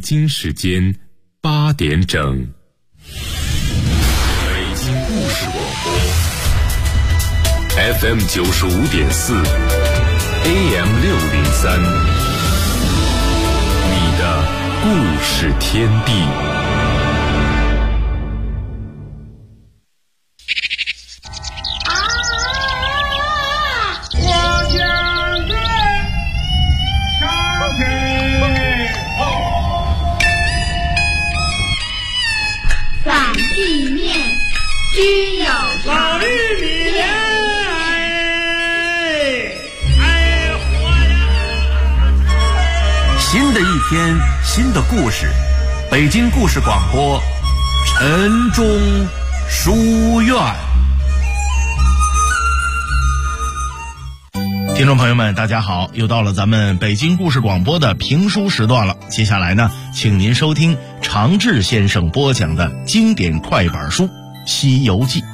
京时间8点整。北京故事广播 FM 95.4 AM 603，你的故事天地。 新的一天，新的故事，北京故事广播，晨钟书院。听众朋友们，大家好，又到了咱们北京故事广播的评书时段了。接下来呢，请您收听常志先生播讲的经典快板书《西游记》。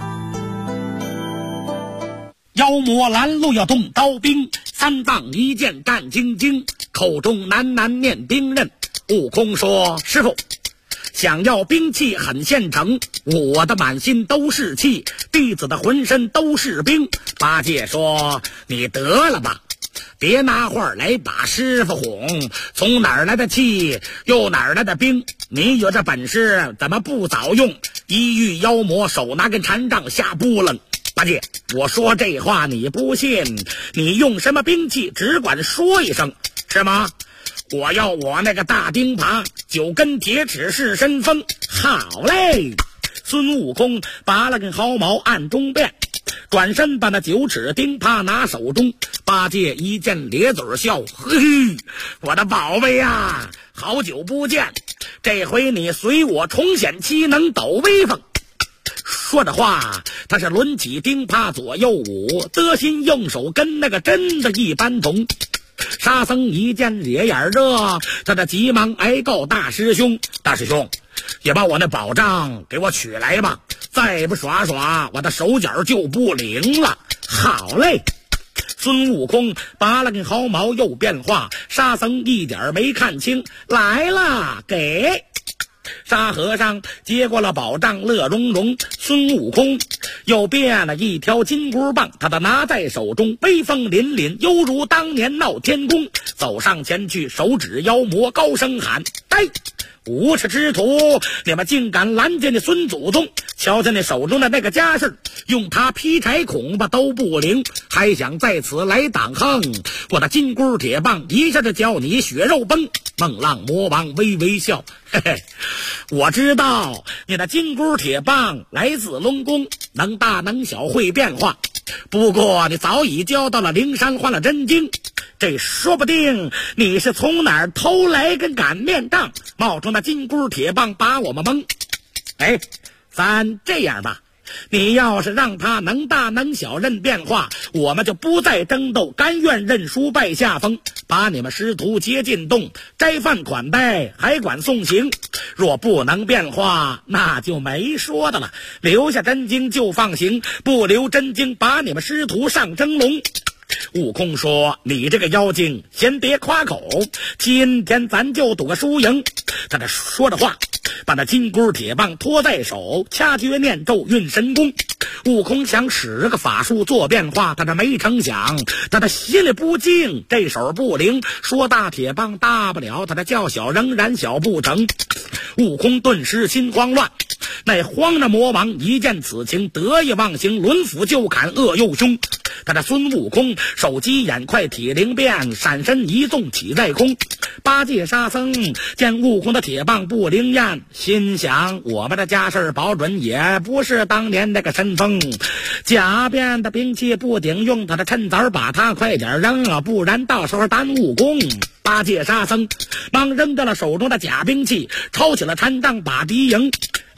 妖魔拦路要动刀兵，三藏一剑干晶晶，口中喃喃念兵刃。悟空说：师傅，想要兵器很现成，我的满心都是气，弟子的浑身都是兵。八戒说：你得了吧，别拿话来把师傅哄，从哪儿来的气，又哪儿来的兵？你有这本事怎么不早用？一遇妖魔，手拿根禅杖下扑棱。八戒，我说这话你不信，你用什么兵器只管说一声，是吗？我要我那个大钉耙，9根铁齿是身锋。好嘞！孙悟空拔了根毫毛暗中变，转身把那9齿钉耙拿手中。八戒一见咧嘴笑，嘿，我的宝贝呀，好久不见，这回你随我重显其能抖威风。说着话，他是抡起钉耙左右舞，得心应手，跟那个真的一般同。沙僧一见脸眼热，他的急忙哀告大师兄：大师兄，也把我那宝杖给我取来吧，再不耍耍，我的手脚就不灵了。好嘞！孙悟空拔了根毫毛又变化，沙僧一点没看清，来了，给。沙和尚接过了宝杖，乐融融。孙悟空又变了一条金箍棒，他的拿在手中，威风凛凛，犹如当年闹天宫。走上前去，手指妖魔，高声喊：呆！无耻之徒，你们竟敢拦截你孙祖宗！瞧瞧你手中的那个家事，用他劈柴恐怕都不灵，还想在此来挡横！我的金箍铁棒一下就叫你血肉崩！孟浪魔王微微笑，嘿嘿，我知道你的金箍铁棒来自龙宫，能大能小会变化，不过你早已交到了灵山换了真经，这说不定你是从哪儿偷来根擀面杖，冒充那金箍铁棒把我们蒙。哎，咱这样吧，你要是让他能大能小认变化，我们就不再争斗，甘愿认输败下风，把你们师徒接进洞，斋饭款待，还管送行。若不能变化，那就没说的了，留下真经就放行，不留真经，把你们师徒上蒸笼。悟空说：你这个妖精先别夸口，今天咱就赌个输赢。他这说着话，把那金箍铁棒托在手，掐诀念咒运神功。悟空想使个法术做变化，他这没成想，他的心里不静，这手不灵，说大铁棒大不了，他的较小仍然小不成。悟空顿时心慌乱，那慌的魔王一见此情，得意忘形，抡斧就砍，恶又凶。他这孙悟空手疾眼快，体灵便，闪身一纵起在空。八戒沙僧见悟空的铁棒不灵验，心想我们的家事保准也不是当年那个神风，假变的兵器不顶用，他的趁早把他快点扔了，不然到时候耽误功。八戒沙僧忙扔掉了手中的假兵器，抄起了禅杖把敌迎。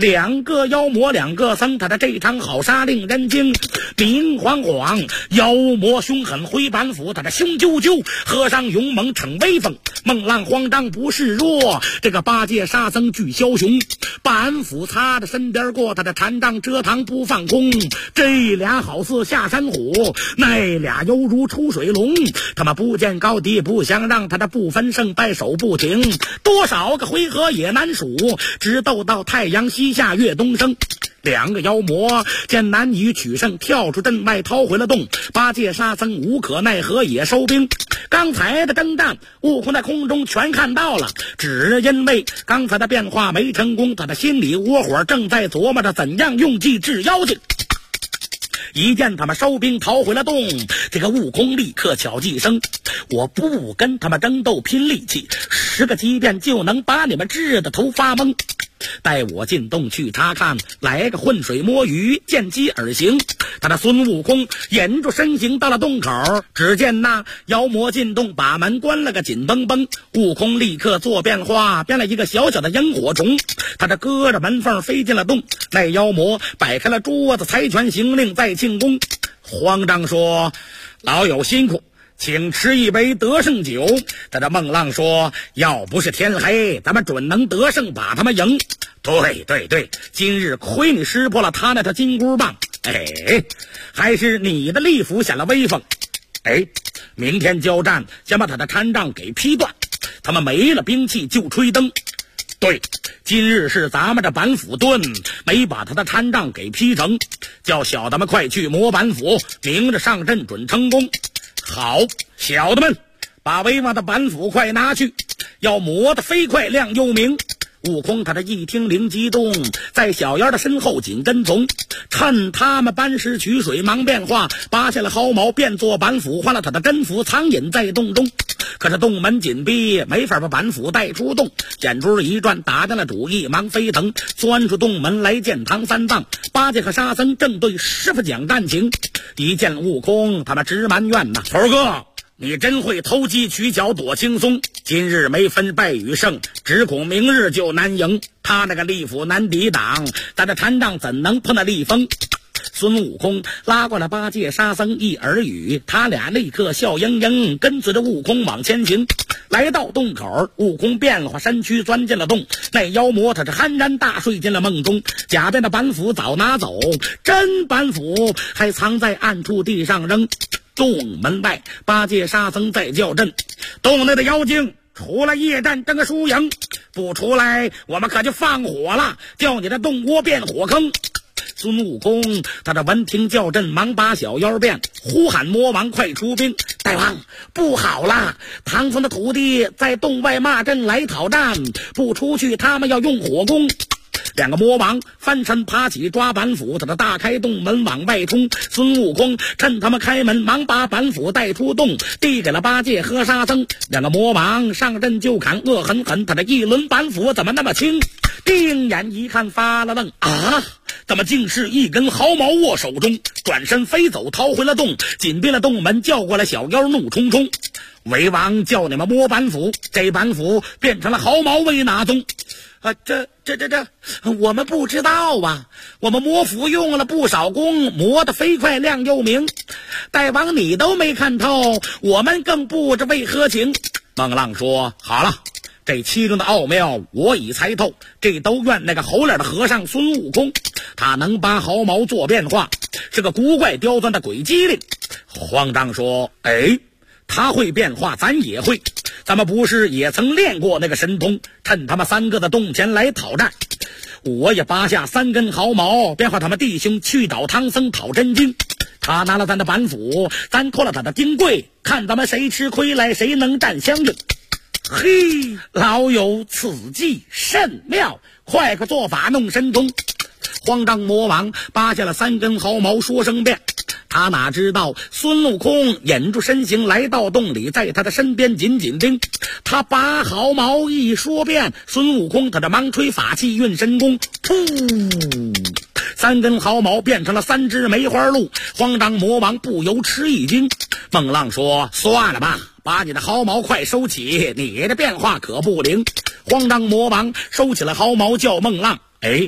两个妖魔两个僧，他的这场好杀令人惊。明晃晃，妖魔凶狠挥板斧，他的凶啾啾；和尚勇猛逞威风，孟浪慌张不示弱。这个八戒沙僧巨枭雄，板斧擦着身边过，他的禅杖遮堂不放空。这俩好似下山虎，那俩犹如出水龙。他们不见高低不相让，他的不分胜败手不停，多少个回合也难数，直斗到太阳西下月东升。两个妖魔见难以取胜，跳出阵外逃回了洞。八戒沙僧无可奈何也收兵。刚才的征战，悟空在空中全看到了，只因为刚才的变化没成功，他的心里窝火，正在琢磨着怎样用计治妖精。一见他们收兵逃回了洞，这个悟空立刻巧计生，我不跟他们争斗拼力气，10个机变就能把你们治得头发懵。带我进洞去查看，来个浑水摸鱼，见机而行。他的孙悟空引住身形到了洞口，只见那妖魔进洞，把门关了个紧绷绷。悟空立刻做变化，变了一个小小的萤火虫，他这隔着门缝飞进了洞。那妖魔摆开了桌子，猜拳行令在庆功。慌张说：老友辛苦，请吃一杯得胜酒。他的孟浪说：要不是天黑，咱们准能得胜，把他们赢。对，今日亏你识破了他那条金箍棒，还是你的力符显了威风。明天交战，先把他的禅杖给劈断，他们没了兵器就吹灯。对，今日是咱们的板斧盾没把他的禅杖给劈成，叫小的们快去磨板斧，明日上阵准成功。好，小的们，把威望的板斧快拿去，要磨得飞快亮又明。悟空他这一听灵机动，在小妖的身后紧跟从，趁他们搬石取水忙变化，拔下了毫毛变作板斧，换了他的真斧藏隐在洞中。可是洞门紧闭，没法把板斧带出洞。眼珠一转，打定了主意，忙飞腾钻出洞门来见唐三藏。八戒和沙僧正对师傅讲战情，一见悟空，他们直埋怨呐：头哥，你真会偷鸡取巧躲轻松，今日没分败与胜，只恐明日就难赢。他那个力斧难抵挡，咱这禅杖怎能碰那力风？孙悟空拉过了八戒沙僧一耳语，他俩立刻笑盈盈，跟随着悟空往前行。来到洞口，悟空变化身躯钻进了洞，那妖魔他是酣然大睡进了梦中。假变的板斧早拿走，真板斧还藏在暗处地上扔。洞门外，八戒沙僧在叫阵，洞内的妖精出来夜战争个输赢，不出来我们可就放火了，叫你的洞窝变火坑。孙悟空他这闻听叫阵，忙把小妖变，呼喊魔王快出兵。大王，不好了，唐僧的徒弟在洞外骂阵来讨战，不出去他们要用火攻。两个魔王翻身爬起，抓板斧，他的大开洞门往外冲。孙悟空趁他们开门，忙把板斧带出洞，递给了八戒和沙僧。两个魔王上阵就砍，恶狠狠，他的一轮板斧怎么那么轻？定眼一看发了愣啊！怎么竟是一根毫毛握手中？转身飞走，逃回了洞，紧闭了洞门，叫过了小妖，怒冲冲：为王叫你们摸板斧，这板斧变成了毫毛为哪宗？这我们不知道啊，我们磨斧用了不少功，磨得飞快亮又明。大王你都没看透，我们更不知为何情。孟浪说：好了，这其中的奥妙我已猜透，这都怨那个猴脸的和尚孙悟空，他能把毫毛做变化，是个古怪刁钻的鬼机灵。慌张说：他会变化，咱也会。咱们不是也曾练过那个神通，趁他们3个的洞前来讨战，我也拔下3根毫毛，变化他们弟兄去找唐僧讨真经。他拿了咱的板斧，咱脱了他的金柜，看咱们谁吃亏来，谁能战相应。嘿，老友此计甚妙，快做法弄神通。慌张魔王拔下了3根毫毛，说声变。他哪知道孙悟空引住身形来到洞里，在他的身边紧紧盯。他拔毫毛一说变，孙悟空他的忙吹法器运神功，噗，3根毫毛变成了3只梅花鹿。慌张魔王不由吃一惊。孟浪说：算了吧，把你的毫毛快收起，你的变化可不灵。慌张魔王收起了毫毛，叫孟浪：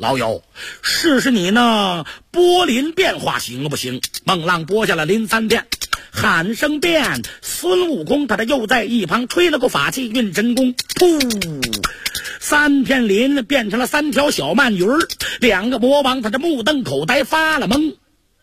老友，试试你那拨林变化行不行？孟浪拨下了林3变，喊声变，孙悟空他又在一旁吹了个法气运真功，噗，3片林变成了3条小鳗鱼，2个魔王他目瞪口呆发了懵。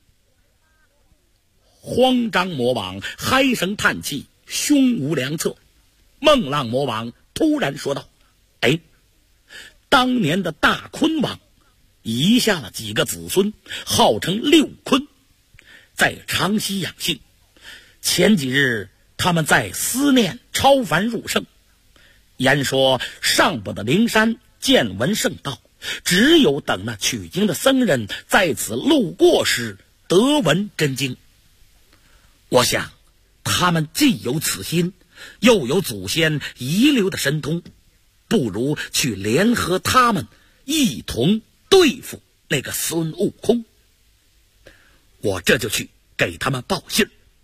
慌张魔王嗨声叹气，胸无良策。孟浪魔王突然说道：哎，当年的大坤王遗下了几个子孙，号称6坤，在长溪养性。前几日他们在思念超凡入圣，言说上不得灵山见闻圣道，只有等那取经的僧人在此路过时得闻真经。我想他们既有此心，又有祖先遗留的神通，不如去联合他们一同对付那个孙悟空。我这就去给他们报信。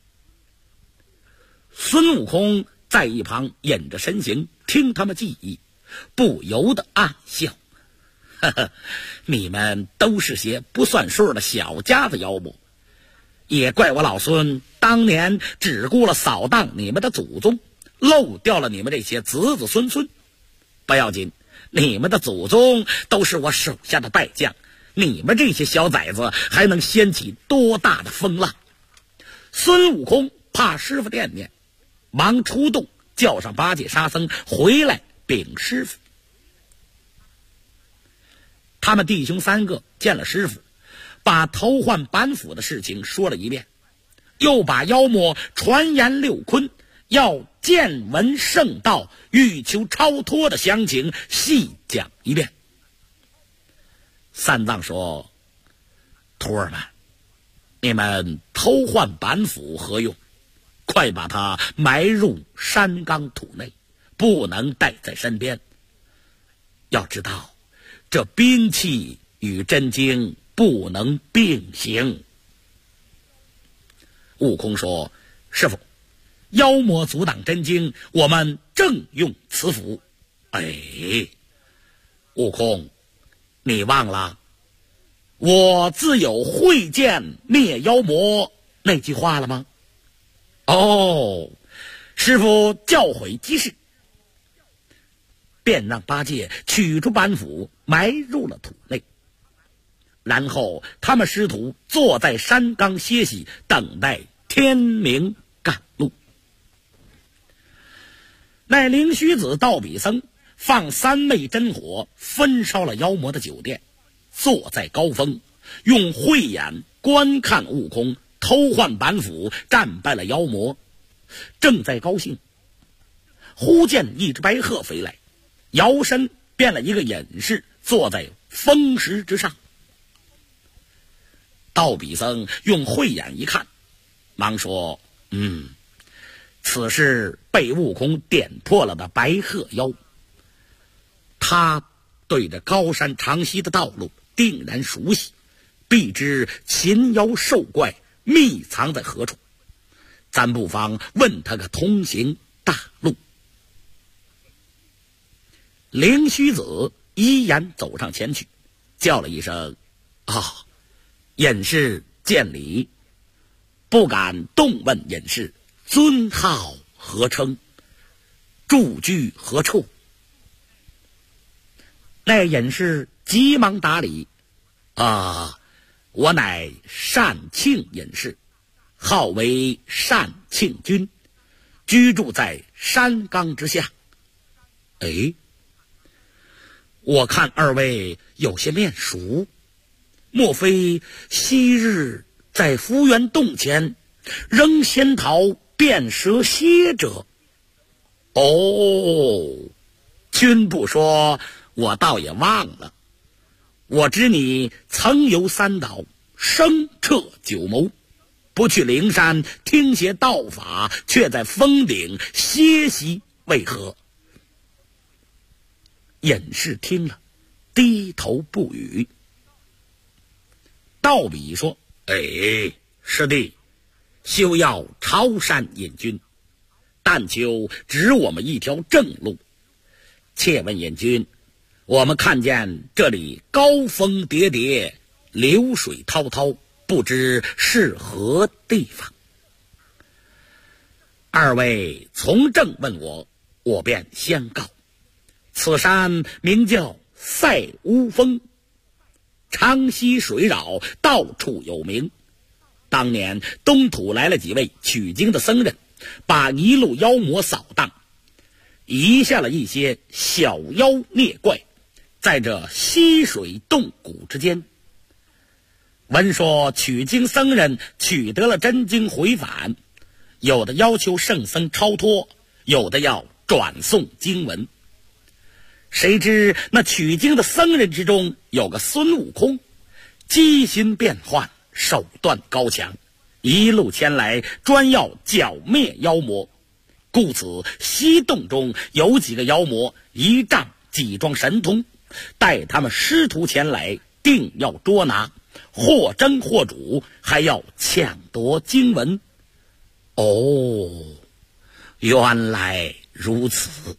孙悟空在一旁隐着身形，听他们记忆，不由得暗笑：呵呵，你们都是些不算数的小家子妖魔，也怪我老孙当年只顾了扫荡你们的祖宗，漏掉了你们这些子子孙孙。不要紧，你们的祖宗都是我手下的败将，你们这些小崽子还能掀起多大的风浪？孙悟空怕师傅惦念，忙出动叫上8戒沙僧回来禀师傅。他们弟兄3个见了师傅，把偷换板斧的事情说了一遍，又把妖魔传言6坤要见闻圣道欲求超脱的详情细讲一遍。三藏说：徒儿们，你们偷换板斧何用？快把它埋入山冈土内，不能带在身边。要知道，这兵器与真经不能并行。悟空说：师傅，妖魔阻挡真经，我们正用此斧。哎，悟空，你忘了我自有慧剑灭妖魔那句话了吗？哦，师傅教诲及时，便让8戒取出板斧埋入了土内。然后他们师徒坐在山冈歇息，等待天明赶路。那灵虚子道比僧放3昧真火焚烧了妖魔的酒店，坐在高峰，用慧眼观看悟空偷换板斧战败了妖魔。正在高兴，忽见一只白鹤飞来，摇身变了一个隐士，坐在峰石之上。道比僧用慧眼一看，忙说：此是被悟空点破了的白鹤妖。他对着高山长溪的道路定然熟悉，必知禽妖兽怪密藏在何处，咱不妨问他个通行大路。灵虚子依言走上前去，叫了一声：隐士见礼，不敢动问隐士尊号何称，住居何处。那隐士急忙打礼：我乃单庆隐士，号为单庆君，居住在山冈之下。我看2位有些面熟，莫非昔日在福源洞前扔仙桃变蛇蝎者？君不说，我倒也忘了。我知你曾游3岛，声彻9谋，不去灵山听些道法，却在峰顶歇息，为何？隐士听了，低头不语。道比说：师弟，休要朝山引军，但求指我们一条正路。且问隐君， 我们看见这里高峰叠叠，流水滔滔，不知是何地方。二位从政问我，我便相告，此山名叫赛乌峰，长溪水扰，到处有名。当年东土来了几位取经的僧人，把一路妖魔扫荡，移下了一些小妖孽怪，在这溪水洞谷之间。闻说取经僧人取得了真经回返，有的要求圣僧超脱，有的要转诵经文。谁知那取经的僧人之中有个孙悟空，机心变幻，手段高强，一路前来专要剿灭妖魔。故此溪洞中有几个妖魔一仗几桩神通，待他们师徒前来，定要捉拿，或争或主，还要抢夺经文。哦，原来如此。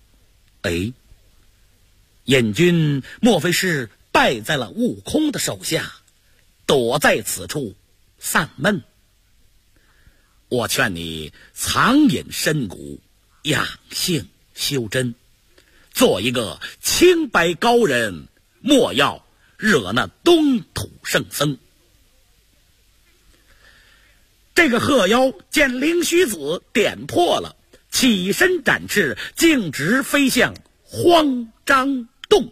燕军莫非是败在了悟空的手下，躲在此处散闷？我劝你藏隐深谷，养性修真，做一个清白高人，莫要惹那东土圣僧。这个鹤妖见灵虚子点破了，起身展翅，径直飞向荒张洞。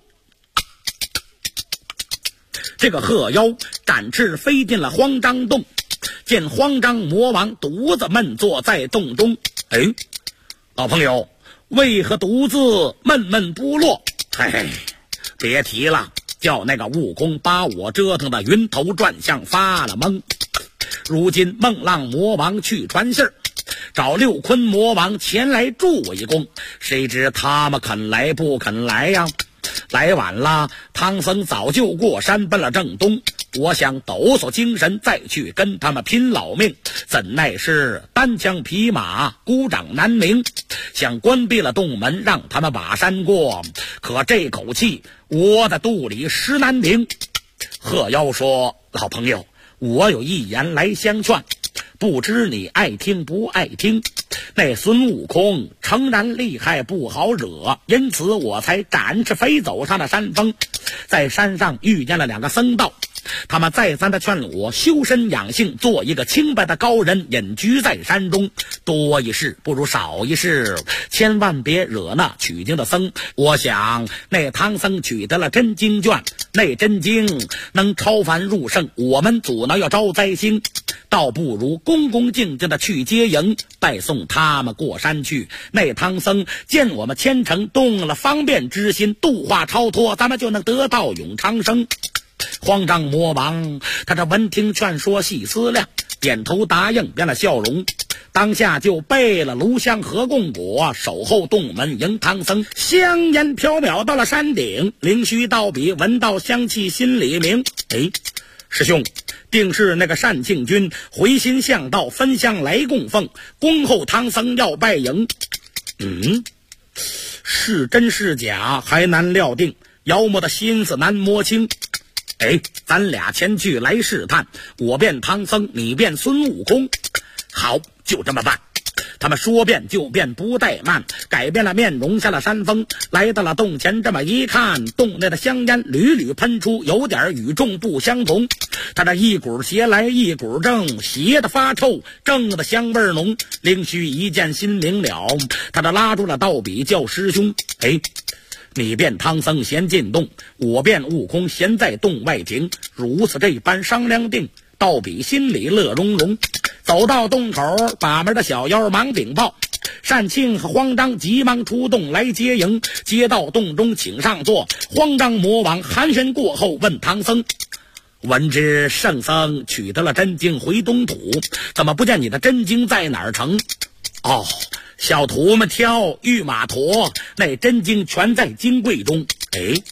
这个鹤妖展翅飞进了荒张洞，见荒张魔王独自闷坐在洞中。老朋友，为何独自闷闷不乐？别提了，叫那个悟空把我折腾的晕头转向，发了懵。如今孟浪魔王去传信儿，找六坤魔王前来助我一功，谁知他们肯来不肯来呀？来晚了，唐僧早就过山奔了正东，我想抖擞精神再去跟他们拼老命，怎奈是单枪匹马，孤掌难鸣。想关闭了洞门，让他们把山过，可这口气窝在肚里实难平。鹤妖说，老朋友，我有一言来相劝，不知你爱听不爱听。那孙悟空诚然厉害，不好惹，因此我才展翅飞走上了山峰，在山上遇见了两个僧道，他们再三的劝我修身养性，做一个清白的高人，隐居在山中。多一事不如少一事，千万别惹那取经的僧。我想那唐僧取得了真经卷，那真经能超凡入圣，我们阻挠要招灾星，倒不如恭恭敬敬的去接迎，拜送他们过山去。那唐僧见我们虔诚，动了方便之心，度化超脱，咱们就能得到永长生。慌张魔王他这闻听劝说，细思量，点头答应，变了笑容，当下就备了炉香和供果，守候洞门迎唐僧。香烟飘渺到了山顶，灵虚道比闻到香气心里明。师兄，定是那个单庆军回心向道，分香来供奉，恭候唐僧要拜迎。是真是假还难料定，妖魔的心思难摸清。咱俩前去来试探，我变唐僧，你变孙悟空。好，就这么办。他们说变就变，不怠慢，改变了面容，下了山峰，来到了洞前。这么一看，洞内的香烟屡屡喷出，有点与众不相同。他这一股邪来一股正，邪的发臭，正的香味浓。灵虚一见心明了，他这拉住了道比，叫师兄。你变唐僧闲进洞，我变悟空闲在洞外停，如此这般商量定。道比心里乐融融，走到洞口，把门的小妖忙禀报，单庆和慌张急忙出洞来接迎。接到洞中请上座，慌张魔王寒暄过后问唐僧，闻知圣僧取得了真经回东土，怎么不见你的真经在哪儿成？小徒们挑御马驮，那真经全在金柜中。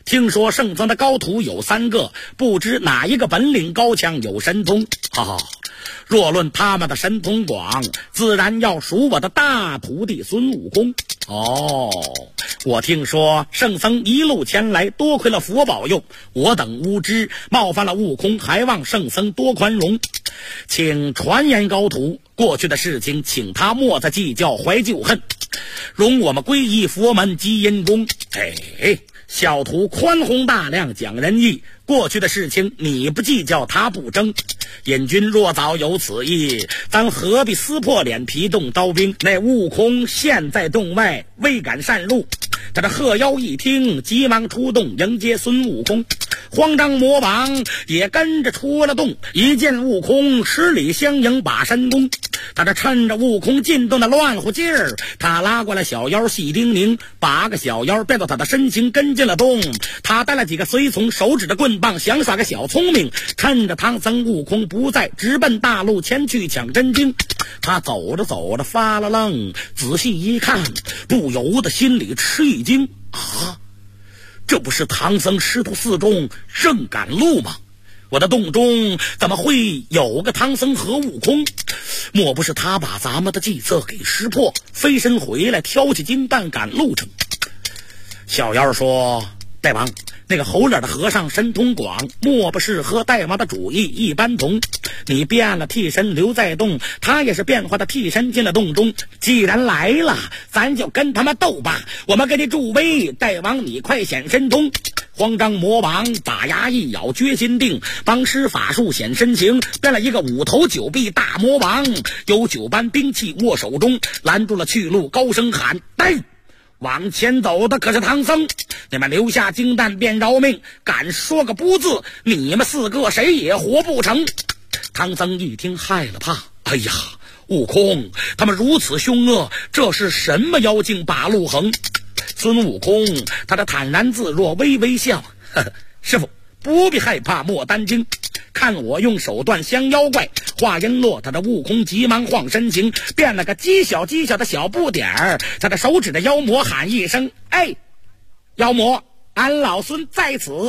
听说圣僧的高徒有3个，不知哪一个本领高强，有神通。若论他们的神通广，自然要数我的大徒弟孙悟空。我听说圣僧一路前来，多亏了佛保佑，我等无知冒犯了悟空，还望圣僧多宽容，请传言高徒，过去的事情请他莫再计较，怀旧恨，容我们皈依佛门积阴功。小徒宽宏大量，讲仁义，过去的事情你不计较，他不争。引君若早有此意，咱何必撕破脸皮动刀兵？那悟空现在洞外，未敢擅入。他这鹤妖一听，急忙出动迎接孙悟空。慌张魔王也跟着出了洞，一见悟空，十里相迎把神功。他这趁着悟空进洞的乱乎劲儿，他拉过来小妖细叮咛，8个小妖变到他的身形跟进了洞。他带了几个随从，手指着棍棒想耍个小聪明，趁着唐僧悟空不在，直奔大路前去抢真经。他走着走着发了愣，仔细一看，不由得心里吃一惊，这不是唐僧师徒4众正赶路吗？我的洞中怎么会有个唐僧和悟空？莫不是他把咱们的计策给识破，飞身回来挑起经担赶路程？小妖说，大王，那个猴脸的和尚神通广，莫不是和大王的主意一般同？你变了替身留在洞，他也是变化的替身进了洞中。既然来了，咱就跟他们斗吧！我们给你助威，大王你快显神通！慌张魔王把牙一咬，决心定，帮施法术显身形，变了一个5头9臂大魔王，有9般兵器握手中，拦住了去路，高声喊：往前走的可是唐僧，你们留下金蛋便饶命，敢说个不字，你们4个谁也活不成。唐僧一听害了怕，悟空他们如此凶恶，这是什么妖精把路横？孙悟空他的坦然自若，微微笑，师傅不必害怕，莫担惊，看我用手段降妖怪。话音落，他的悟空急忙晃身形，变了个极小的小不点儿，他的手指的妖魔喊一声：妖魔，俺老孙在此。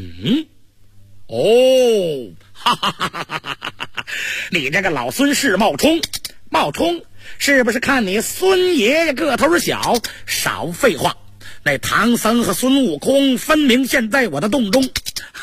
你这个老孙是冒充，是不是看你孙爷爷个头小？少废话，那唐僧和孙悟空分明现在我的洞中。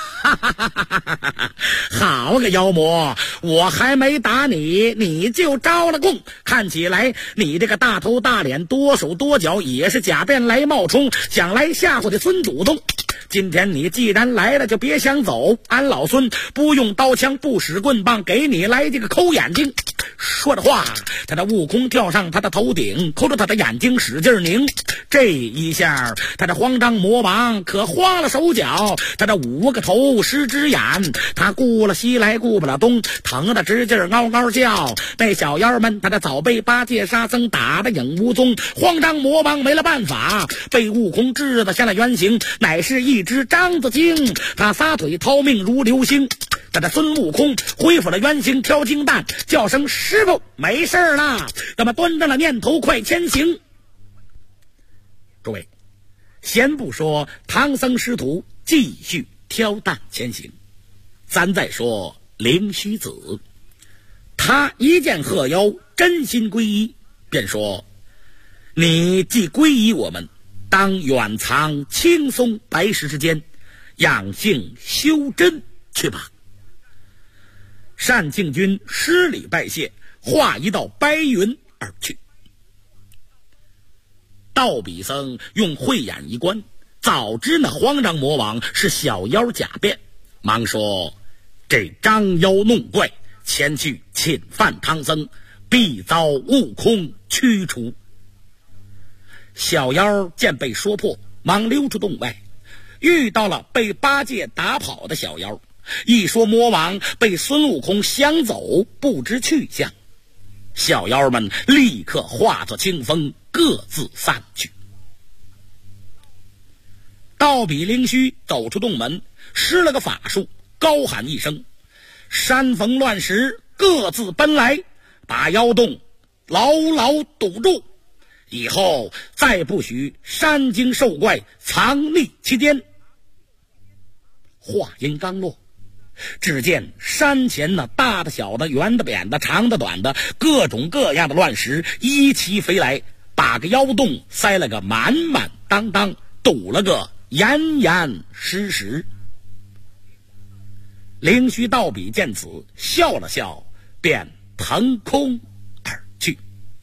好个妖魔，我还没打你，你就招了供。看起来你这个大头大脸多手多脚，也是假变来冒充，想来吓唬的孙祖宗。今天你既然来了，就别想走，俺老孙不用刀枪，不使棍棒，给你来这个抠眼睛。说着话，他的悟空跳上他的头顶，抠着他的眼睛使劲拧。这一下，他的慌张魔王可慌了手脚，他的5个头10只眼，他顾了西来顾不了东，疼得直劲嗷嗷叫。那小妖们他的早被8戒沙僧打得影无踪，慌张魔王没了办法，被悟空制得现了原形，乃是一只獐子精。他撒腿逃命如流星。他的孙悟空恢复了原形，挑金蛋，叫声师傅没事了，咱们端正了念头，快前行。诸位，先不说唐僧师徒继续挑担前行，咱再说灵虚子。他一见鹤妖真心皈依，便说：你既皈依我们，当远藏青松白石之间，养性修真去吧。单庆军施礼拜谢，化一道白云而去。道比僧用慧眼一观，早知那慌张魔王是小妖假变，忙说：这张妖弄怪前去侵犯唐僧，必遭悟空驱除。小妖见被说破，忙溜出洞外，遇到了被8戒打跑的小妖。一说魔王被孙悟空相走，不知去向，小妖们立刻化作清风，各自散去。道比灵虚走出洞门，施了个法术，高喊一声：山逢乱石，各自奔来，把妖洞牢牢堵住，以后再不许山精兽怪藏匿其间。 话音刚落，只见山前那大的小的、圆的扁的、长的短的，各种各样的乱石一齐飞来，把个腰洞塞了个满满当当，堵了个严严实实。灵虚道比见此，笑了笑，便腾空而去。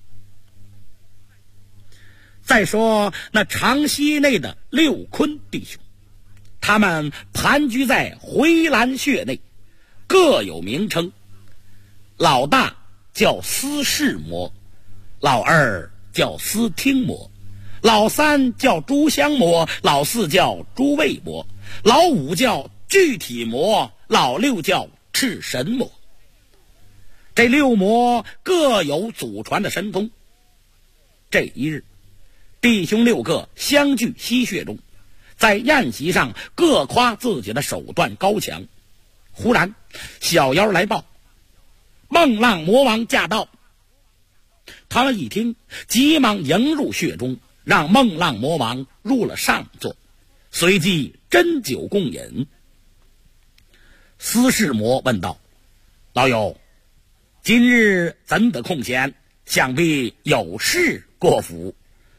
再说那长溪内的六坤弟兄，他们盘踞在回蓝穴内，各有名称。老大叫司事魔，老二叫司听魔，老三叫诸香魔，老四叫诸味魔，老五叫具体魔，老六叫赤神魔。这六魔各有祖传的神通。这一日，弟兄六个相聚溪穴中，在宴席上各夸自己的手段高强。忽然小妖来报，孟浪魔王驾到。他们一听，急忙迎入穴中，让孟浪魔王入了上座，随即斟酒共饮。司事魔问道：老友，今日怎得空闲？想必有事过府。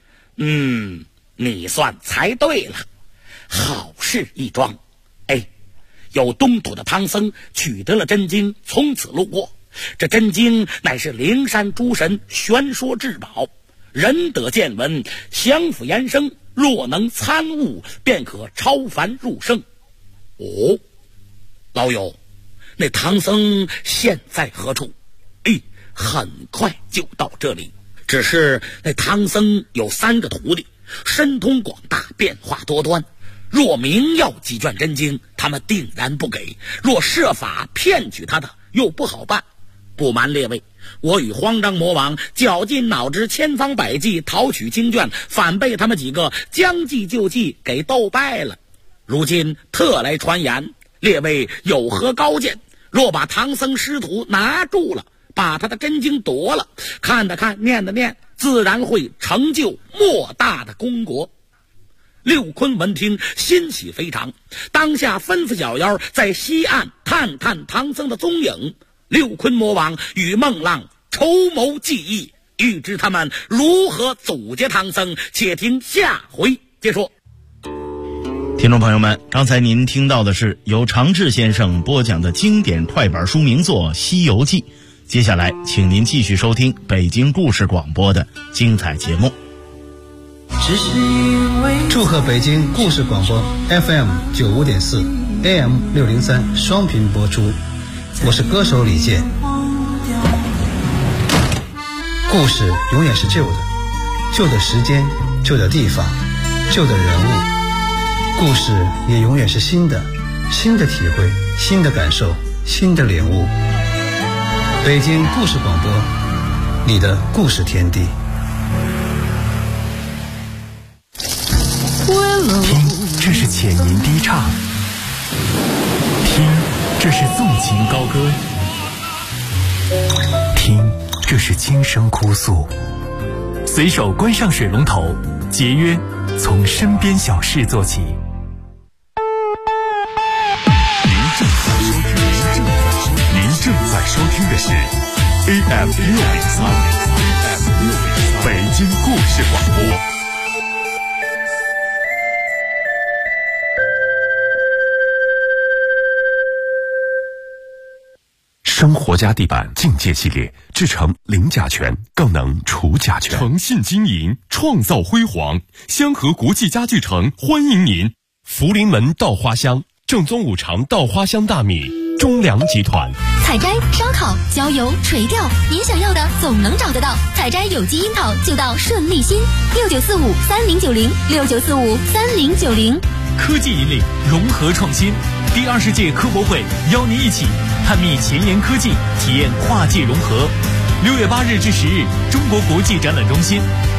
你算猜对了，好事一桩。有东土的唐僧取得了真经，从此路过。这真经乃是灵山诸神玄说至宝，人得见闻，降伏延生，若能参悟，便可超凡入圣。哦，老友，那唐僧现在何处？很快就到这里。只是那唐僧有3个徒弟，神通广大，变化多端。若明要几卷真经，他们定然不给；若设法骗取他的，又不好办。不瞒列位，我与慌张魔王绞尽脑汁，千方百计讨取经卷，反被他们几个将计就计给斗败了。如今特来传言，列位有何高见？若把唐僧师徒拿住了，把他的真经夺了，看的看，念的念，自然会成就莫大的功国。六坤闻听，欣喜非常，当下吩咐小妖在西岸探探唐僧的踪影。六坤魔王与孟浪筹谋计议，欲知他们如何阻截唐僧，且听下回接说。 听众朋友们，刚才您听到的是由常志先生播讲的经典快板书名作《西游记》。接下来请您继续收听北京故事广播的精彩节目。 祝贺北京故事广播 FM 95.4 AM 603双频播出，我是歌手李健。故事永远是旧的，旧的时间，旧的地方，旧的人物。故事也永远是新的，新的体会，新的感受，新的领悟。北京故事广播，你的故事天地。 听，这是浅吟低唱；听，这是纵情高歌；听，这是轻声哭诉。随手关上水龙头，节约从身边小事做起。您正在收听的是 AM 603北京故事广播。 生活家地板境界系列制成零甲醛，更能除甲醛。诚信经营，创造辉煌。香河国际家具城欢迎您。福临门稻花香，正宗五常稻花香大米，中粮集团。 采摘、烧烤、浇油、垂钓，您想要的总能找得到。采摘有机樱桃就到顺利新，69453090，69453090。 科技引领，融合创新。第20届科博会邀您一起探秘前沿科技，体验跨界融合。6月8日至10日，中国国际展览中心